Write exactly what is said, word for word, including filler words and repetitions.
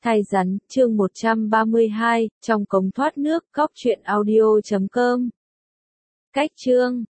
Thai rắn, chương một trăm ba mươi hai, trong cống thoát nước, cóc truyện audio chấm com. Cách chương